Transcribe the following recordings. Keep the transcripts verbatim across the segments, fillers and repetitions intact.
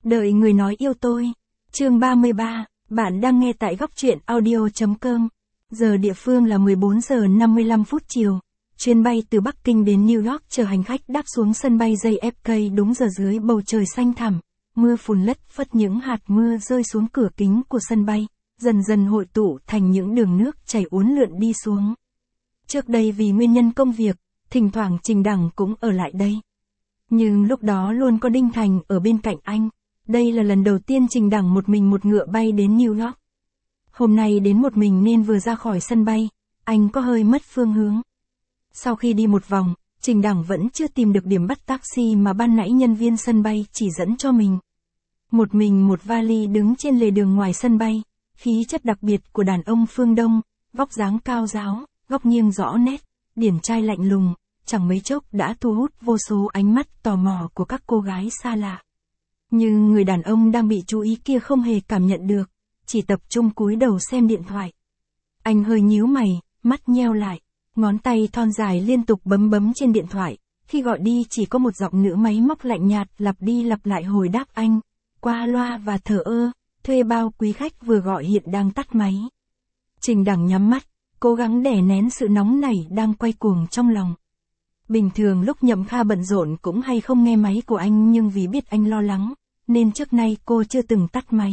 Đợi người nói yêu tôi. Chương ba mươi ba, bạn đang nghe tại góc truyện audio chấm com. Giờ địa phương là mười bốn giờ năm mươi lăm phút chiều. Chuyến bay từ Bắc Kinh đến New York chờ hành khách đáp xuống sân bay gi ép ca đúng giờ dưới bầu trời xanh thẳm. Mưa phùn lất phất, những hạt mưa rơi xuống cửa kính của sân bay, dần dần hội tụ thành những đường nước chảy uốn lượn đi xuống. Trước đây vì nguyên nhân công việc, thỉnh thoảng Trình Đằng cũng ở lại đây. Nhưng lúc đó luôn có Đinh Thành ở bên cạnh anh. Đây là lần đầu tiên Trình Đằng một mình một ngựa bay đến New York. Hôm nay đến một mình nên vừa ra khỏi sân bay, anh có hơi mất phương hướng. Sau khi đi một vòng, Trình Đằng vẫn chưa tìm được điểm bắt taxi mà ban nãy nhân viên sân bay chỉ dẫn cho mình. Một mình một vali đứng trên lề đường ngoài sân bay, khí chất đặc biệt của đàn ông phương Đông, vóc dáng cao ráo, góc nghiêng rõ nét, điển trai lạnh lùng, chẳng mấy chốc đã thu hút vô số ánh mắt tò mò của các cô gái xa lạ. Nhưng người đàn ông đang bị chú ý kia không hề cảm nhận được, chỉ tập trung cúi đầu xem điện thoại. Anh hơi nhíu mày, mắt nheo lại, ngón tay thon dài liên tục bấm bấm trên điện thoại, khi gọi đi chỉ có một giọng nữ máy móc lạnh nhạt lặp đi lặp lại hồi đáp anh, qua loa và thờ ơ, thuê bao quý khách vừa gọi hiện đang tắt máy. Trình Đằng nhắm mắt, cố gắng đè nén sự nóng nảy đang quay cuồng trong lòng. Bình thường lúc Nhậm Kha bận rộn cũng hay không nghe máy của anh, nhưng vì biết anh lo lắng, nên trước nay cô chưa từng tắt máy.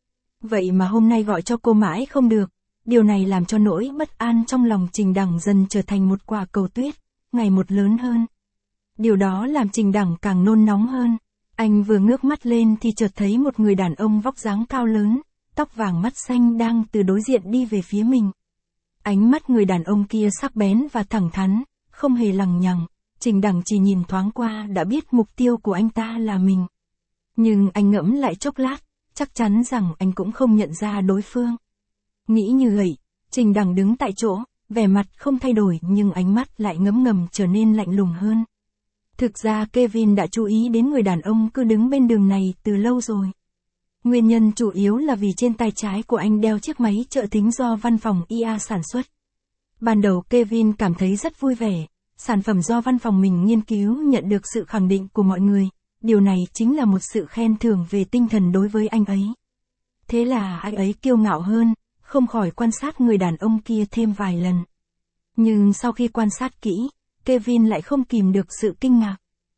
Vậy mà hôm nay gọi cho cô mãi không được, điều này làm cho nỗi bất an trong lòng Trình Đằng dần trở thành một quả cầu tuyết, ngày một lớn hơn. Điều đó làm Trình Đằng càng nôn nóng hơn. Anh vừa ngước mắt lên thì chợt thấy một người đàn ông vóc dáng cao lớn, tóc vàng mắt xanh đang từ đối diện đi về phía mình. Ánh mắt người đàn ông kia sắc bén và thẳng thắn, không hề lằng nhằng. Trình Đằng chỉ nhìn thoáng qua đã biết mục tiêu của anh ta là mình. Nhưng anh ngẫm lại chốc lát, chắc chắn rằng anh cũng không nhận ra đối phương. Nghĩ như vậy, Trình Đằng đứng tại chỗ, vẻ mặt không thay đổi nhưng ánh mắt lại ngấm ngầm trở nên lạnh lùng hơn. Thực ra Kevin đã chú ý đến người đàn ông cứ đứng bên đường này từ lâu rồi. Nguyên nhân chủ yếu là vì trên tay trái của anh đeo chiếc máy trợ thính do văn phòng i a sản xuất. Ban đầu Kevin cảm thấy rất vui vẻ, sản phẩm do văn phòng mình nghiên cứu nhận được sự khẳng định của mọi người, điều này chính là một sự khen thưởng về tinh thần đối với anh ấy. Thế là anh ấy kiêu ngạo hơn, không khỏi quan sát người đàn ông kia thêm vài lần. Nhưng sau khi quan sát kỹ, Kevin lại không kìm được sự kinh ngạc.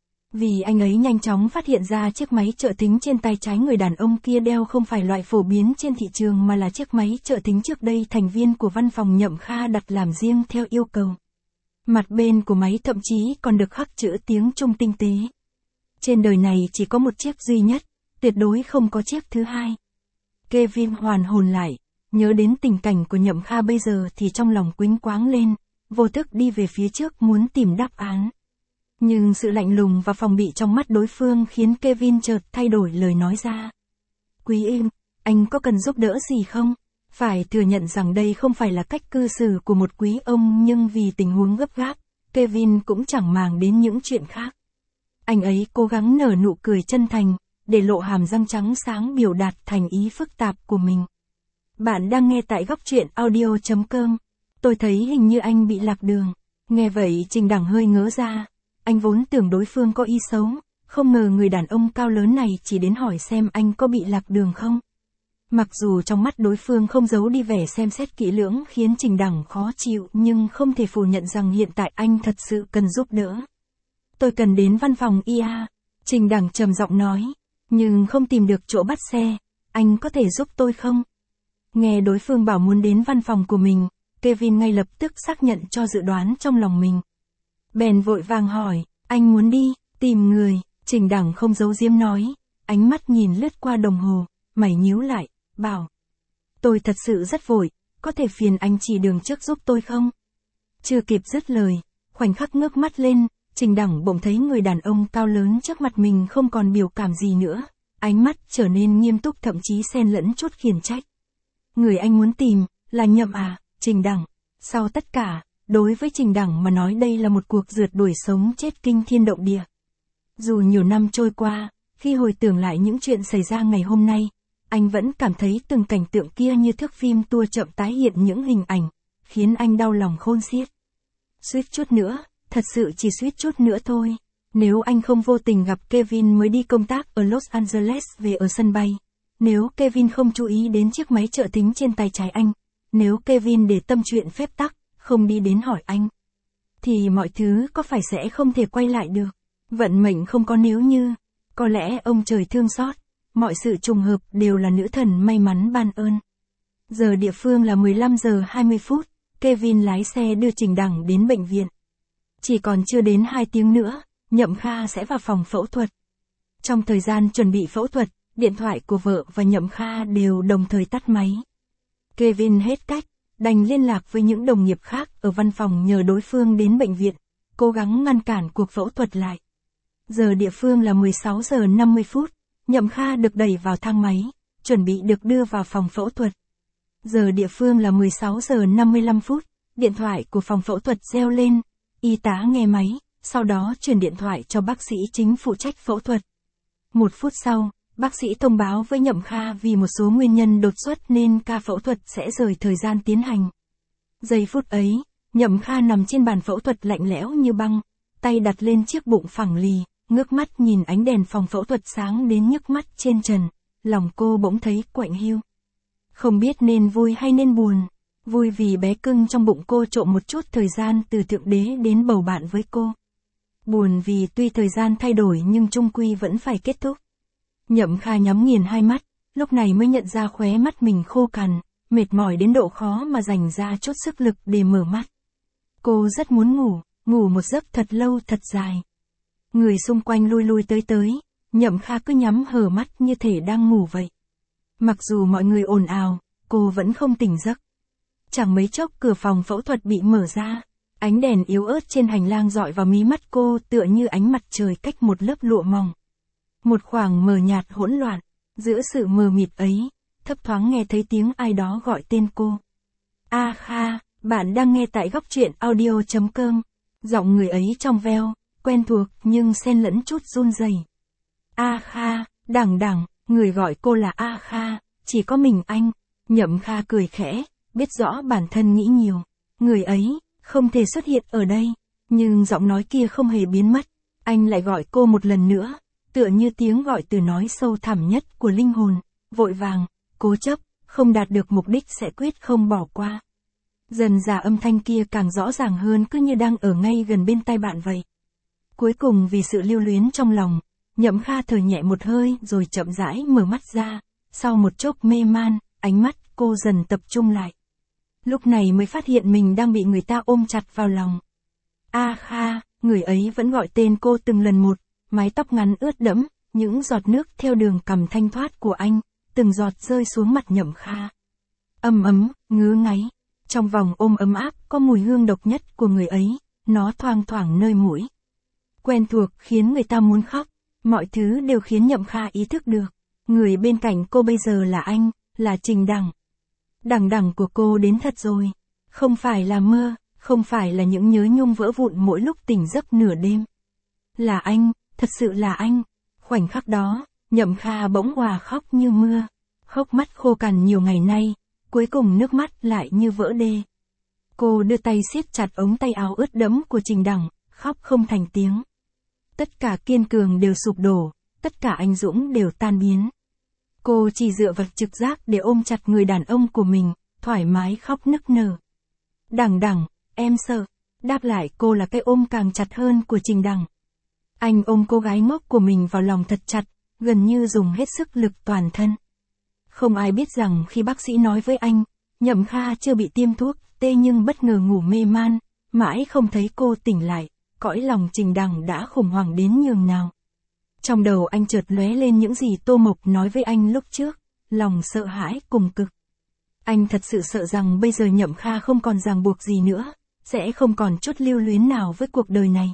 Vì anh ấy nhanh chóng phát hiện ra chiếc máy trợ thính trên tay trái người đàn ông kia đeo không phải loại phổ biến trên thị trường mà là chiếc máy trợ thính trước đây thành viên của văn phòng Nhậm Kha đặt làm riêng theo yêu cầu. Mặt bên của máy thậm chí còn được khắc chữ tiếng Trung tinh tế. Trên đời này chỉ có một chiếc duy nhất, tuyệt đối không có chiếc thứ hai. Kevin hoàn hồn lại, nhớ đến tình cảnh của Nhậm Kha bây giờ thì trong lòng quĩnh quáng lên, vô thức đi về phía trước muốn tìm đáp án. Nhưng sự lạnh lùng và phòng bị trong mắt đối phương khiến Kevin chợt thay đổi lời nói ra. Quý em, anh có cần giúp đỡ gì không? Phải thừa nhận rằng đây không phải là cách cư xử của một quý ông, nhưng vì tình huống gấp gáp, Kevin cũng chẳng màng đến những chuyện khác. Anh ấy cố gắng nở nụ cười chân thành, để lộ hàm răng trắng sáng biểu đạt thành ý phức tạp của mình. Bạn đang nghe tại góc truyện audio chấm com. Tôi thấy hình như anh bị lạc đường. Nghe vậy Trình Đằng hơi ngớ ra. Anh vốn tưởng đối phương có ý xấu, không ngờ người đàn ông cao lớn này chỉ đến hỏi xem anh có bị lạc đường không. Mặc dù trong mắt đối phương không giấu đi vẻ xem xét kỹ lưỡng khiến Trình Đằng khó chịu, nhưng không thể phủ nhận rằng hiện tại anh thật sự cần giúp đỡ. Tôi cần đến văn phòng i a, Trình Đằng trầm giọng nói, nhưng không tìm được chỗ bắt xe, anh có thể giúp tôi không? Nghe đối phương bảo muốn đến văn phòng của mình, Kevin ngay lập tức xác nhận cho dự đoán trong lòng mình. Bèn vội vàng hỏi, anh muốn đi, tìm người, Trình Đằng không giấu giếm nói, ánh mắt nhìn lướt qua đồng hồ, mày nhíu lại, bảo. Tôi thật sự rất vội, có thể phiền anh chỉ đường trước giúp tôi không? Chưa kịp dứt lời, khoảnh khắc ngước mắt lên, Trình Đằng bỗng thấy người đàn ông cao lớn trước mặt mình không còn biểu cảm gì nữa, ánh mắt trở nên nghiêm túc thậm chí xen lẫn chút khiển trách. Người anh muốn tìm, là Nhậm à, Trình Đằng. Sau tất cả, đối với Trình Đằng mà nói đây là một cuộc rượt đuổi sống chết kinh thiên động địa. Dù nhiều năm trôi qua, khi hồi tưởng lại những chuyện xảy ra ngày hôm nay, anh vẫn cảm thấy từng cảnh tượng kia như thước phim tua chậm tái hiện những hình ảnh, khiến anh đau lòng khôn xiết. Suýt chút nữa, thật sự chỉ suýt chút nữa thôi. Nếu anh không vô tình gặp Kevin mới đi công tác ở Los Angeles về ở sân bay. Nếu Kevin không chú ý đến chiếc máy trợ thính trên tay trái anh. Nếu Kevin để tâm chuyện phép tắc, không đi đến hỏi anh. Thì mọi thứ có phải sẽ không thể quay lại được. Vận mệnh không có nếu như. Có lẽ ông trời thương xót. Mọi sự trùng hợp đều là nữ thần may mắn ban ơn. Giờ địa phương là mười lăm giờ hai mươi phút. Kevin lái xe đưa Trình Đằng đến bệnh viện. Chỉ còn chưa đến hai tiếng nữa, Nhậm Kha sẽ vào phòng phẫu thuật. Trong thời gian chuẩn bị phẫu thuật, điện thoại của vợ và Nhậm Kha đều đồng thời tắt máy. Kevin hết cách, đành liên lạc với những đồng nghiệp khác ở văn phòng nhờ đối phương đến bệnh viện, cố gắng ngăn cản cuộc phẫu thuật lại. Giờ địa phương là mười sáu giờ năm mươi phút, Nhậm Kha được đẩy vào thang máy, chuẩn bị được đưa vào phòng phẫu thuật. Giờ địa phương là mười sáu giờ năm mươi lăm phút, điện thoại của phòng phẫu thuật reo lên, y tá nghe máy, sau đó truyền điện thoại cho bác sĩ chính phụ trách phẫu thuật. Một phút sau, bác sĩ thông báo với Nhậm Kha vì một số nguyên nhân đột xuất nên ca phẫu thuật sẽ rời thời gian tiến hành. Giây phút ấy, Nhậm Kha nằm trên bàn phẫu thuật lạnh lẽo như băng, tay đặt lên chiếc bụng phẳng lì, ngước mắt nhìn ánh đèn phòng phẫu thuật sáng đến nhức mắt trên trần, lòng cô bỗng thấy quạnh hiu. Không biết nên vui hay nên buồn. Vui vì bé cưng trong bụng cô trộm một chút thời gian từ thượng đế đến bầu bạn với cô. Buồn vì tuy thời gian thay đổi nhưng chung quy vẫn phải kết thúc. Nhậm Kha nhắm nghiền hai mắt, lúc này mới nhận ra khóe mắt mình khô cằn, mệt mỏi đến độ khó mà dành ra chút sức lực để mở mắt. Cô rất muốn ngủ, ngủ một giấc thật lâu thật dài. Người xung quanh lui lui tới tới, Nhậm Kha cứ nhắm hờ mắt như thể đang ngủ vậy. Mặc dù mọi người ồn ào, cô vẫn không tỉnh giấc. Chẳng mấy chốc cửa phòng phẫu thuật bị mở ra, ánh đèn yếu ớt trên hành lang dọi vào mí mắt cô tựa như ánh mặt trời cách một lớp lụa mỏng. Một khoảng mờ nhạt hỗn loạn, giữa sự mờ mịt ấy, thấp thoáng nghe thấy tiếng ai đó gọi tên cô. A Kha, bạn đang nghe tại góc truyện audio chấm com. Giọng người ấy trong veo, quen thuộc nhưng xen lẫn chút run rẩy. A Kha, Đằng Đằng, người gọi cô là A Kha, chỉ có mình anh. Nhậm Kha cười khẽ, biết rõ bản thân nghĩ nhiều. Người ấy, không thể xuất hiện ở đây. Nhưng giọng nói kia không hề biến mất. Anh lại gọi cô một lần nữa, tựa như tiếng gọi từ nói sâu thẳm nhất của linh hồn, vội vàng, cố chấp, không đạt được mục đích sẽ quyết không bỏ qua. Dần dà âm thanh kia càng rõ ràng hơn cứ như đang ở ngay gần bên tai bạn vậy. Cuối cùng vì sự lưu luyến trong lòng, Nhậm Kha thở nhẹ một hơi rồi chậm rãi mở mắt ra, sau một chốc mê man, ánh mắt cô dần tập trung lại. Lúc này mới phát hiện mình đang bị người ta ôm chặt vào lòng. A Kha, người ấy vẫn gọi tên cô từng lần một, mái tóc ngắn ướt đẫm, những giọt nước theo đường cằm thanh thoát của anh, từng giọt rơi xuống mặt Nhậm Kha. Ấm ấm, ngứa ngáy, trong vòng ôm ấm áp có mùi hương độc nhất của người ấy, nó thoang thoảng nơi mũi. Quen thuộc khiến người ta muốn khóc, mọi thứ đều khiến Nhậm Kha ý thức được. Người bên cạnh cô bây giờ là anh, là Trình Đằng. Đằng đằng của cô đến thật rồi. Không phải là mơ, không phải là những nhớ nhung vỡ vụn mỗi lúc tỉnh giấc nửa đêm. Là anh, thật sự là anh. Khoảnh khắc đó, Nhậm Kha bỗng òa khóc như mưa. Hốc mắt khô cằn nhiều ngày nay, cuối cùng nước mắt lại như vỡ đê. Cô đưa tay siết chặt ống tay áo ướt đẫm của Trình Đằng, khóc không thành tiếng. Tất cả kiên cường đều sụp đổ, tất cả anh dũng đều tan biến. Cô chỉ dựa vào trực giác để ôm chặt người đàn ông của mình, thoải mái khóc nức nở. Đằng Đằng, em sợ. Đáp lại cô là cái ôm càng chặt hơn của Trình Đằng. Anh ôm cô gái ngốc của mình vào lòng thật chặt, gần như dùng hết sức lực toàn thân. Không ai biết rằng khi bác sĩ nói với anh, Nhậm Kha chưa bị tiêm thuốc, tê nhưng bất ngờ ngủ mê man, mãi không thấy cô tỉnh lại, cõi lòng Trình Đằng đã khủng hoảng đến nhường nào. Trong đầu anh chợt lóe lên những gì Tô Mộc nói với anh lúc trước, lòng sợ hãi cùng cực. Anh thật sự sợ rằng bây giờ Nhậm Kha không còn ràng buộc gì nữa, sẽ không còn chút lưu luyến nào với cuộc đời này.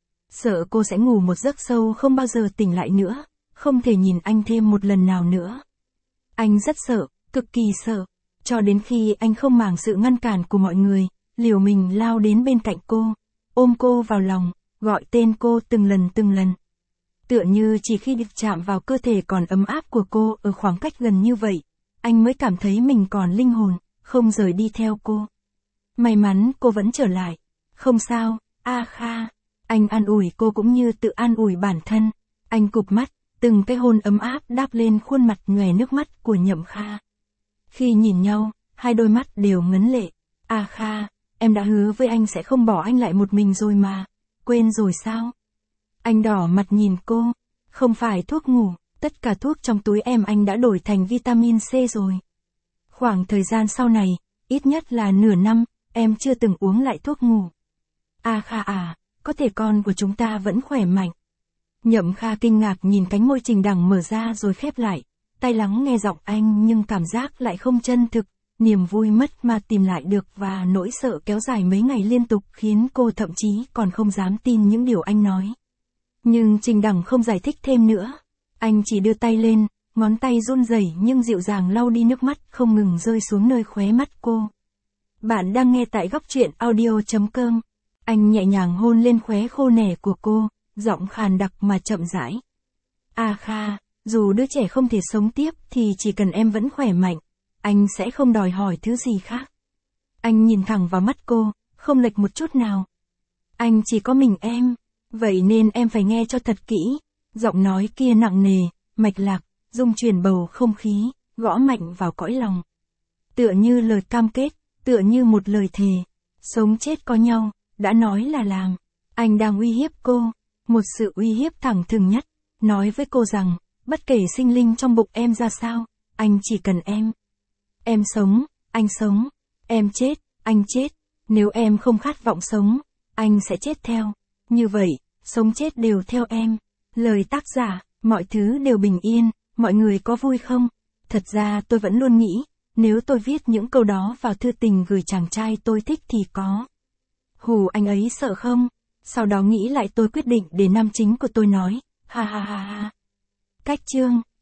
Sợ cô sẽ ngủ một giấc sâu không bao giờ tỉnh lại nữa, không thể nhìn anh thêm một lần nào nữa. Anh rất sợ, cực kỳ sợ, cho đến khi anh không màng sự ngăn cản của mọi người, liều mình lao đến bên cạnh cô, ôm cô vào lòng, gọi tên cô từng lần từng lần. Tựa như chỉ khi được chạm vào cơ thể còn ấm áp của cô ở khoảng cách gần như vậy, anh mới cảm thấy mình còn linh hồn, không rời đi theo cô. May mắn cô vẫn trở lại. Không sao, A Kha. Anh an ủi cô cũng như tự an ủi bản thân. Anh cụp mắt, từng cái hôn ấm áp đáp lên khuôn mặt nhòe nước mắt của Nhậm Kha. Khi nhìn nhau, hai đôi mắt đều ngấn lệ. À Kha, em đã hứa với anh sẽ không bỏ anh lại một mình rồi mà. Quên rồi sao? Anh đỏ mặt nhìn cô. Không phải thuốc ngủ, tất cả thuốc trong túi em anh đã đổi thành vitamin C rồi. Khoảng thời gian sau này, ít nhất là nửa năm, em chưa từng uống lại thuốc ngủ. À Kha à, có thể con của chúng ta vẫn khỏe mạnh. Nhậm Kha kinh ngạc nhìn cánh môi Trình Đằng mở ra rồi khép lại, tai lắng nghe giọng anh nhưng cảm giác lại không chân thực, niềm vui mất mà tìm lại được và nỗi sợ kéo dài mấy ngày liên tục khiến cô thậm chí còn không dám tin những điều anh nói. Nhưng Trình Đằng không giải thích thêm nữa, anh chỉ đưa tay lên, ngón tay run rẩy nhưng dịu dàng lau đi nước mắt không ngừng rơi xuống nơi khóe mắt cô. Bạn đang nghe tại góc truyện audio chấm com. Anh nhẹ nhàng hôn lên khóe khô nẻ của cô, giọng khàn đặc mà chậm rãi. À Kha, dù đứa trẻ không thể sống tiếp thì chỉ cần em vẫn khỏe mạnh, anh sẽ không đòi hỏi thứ gì khác. Anh nhìn thẳng vào mắt cô, không lệch một chút nào. Anh chỉ có mình em, vậy nên em phải nghe cho thật kỹ. Giọng nói kia nặng nề, mạch lạc, rung chuyển bầu không khí, gõ mạnh vào cõi lòng. Tựa như lời cam kết, tựa như một lời thề. Sống chết có nhau, đã nói là làm. Anh đang uy hiếp cô, một sự uy hiếp thẳng thừng nhất, nói với cô rằng, bất kể sinh linh trong bụng em ra sao, anh chỉ cần em. Em sống, anh sống. Em chết, anh chết. Nếu em không khát vọng sống, anh sẽ chết theo. Như vậy, sống chết đều theo em. Lời tác giả, mọi thứ đều bình yên, mọi người có vui không? Thật ra tôi vẫn luôn nghĩ, nếu tôi viết những câu đó vào thư tình gửi chàng trai tôi thích thì có. Hù anh ấy sợ không? Sau đó nghĩ lại tôi quyết định để nam chính của tôi nói, ha ha ha ha. Cách chương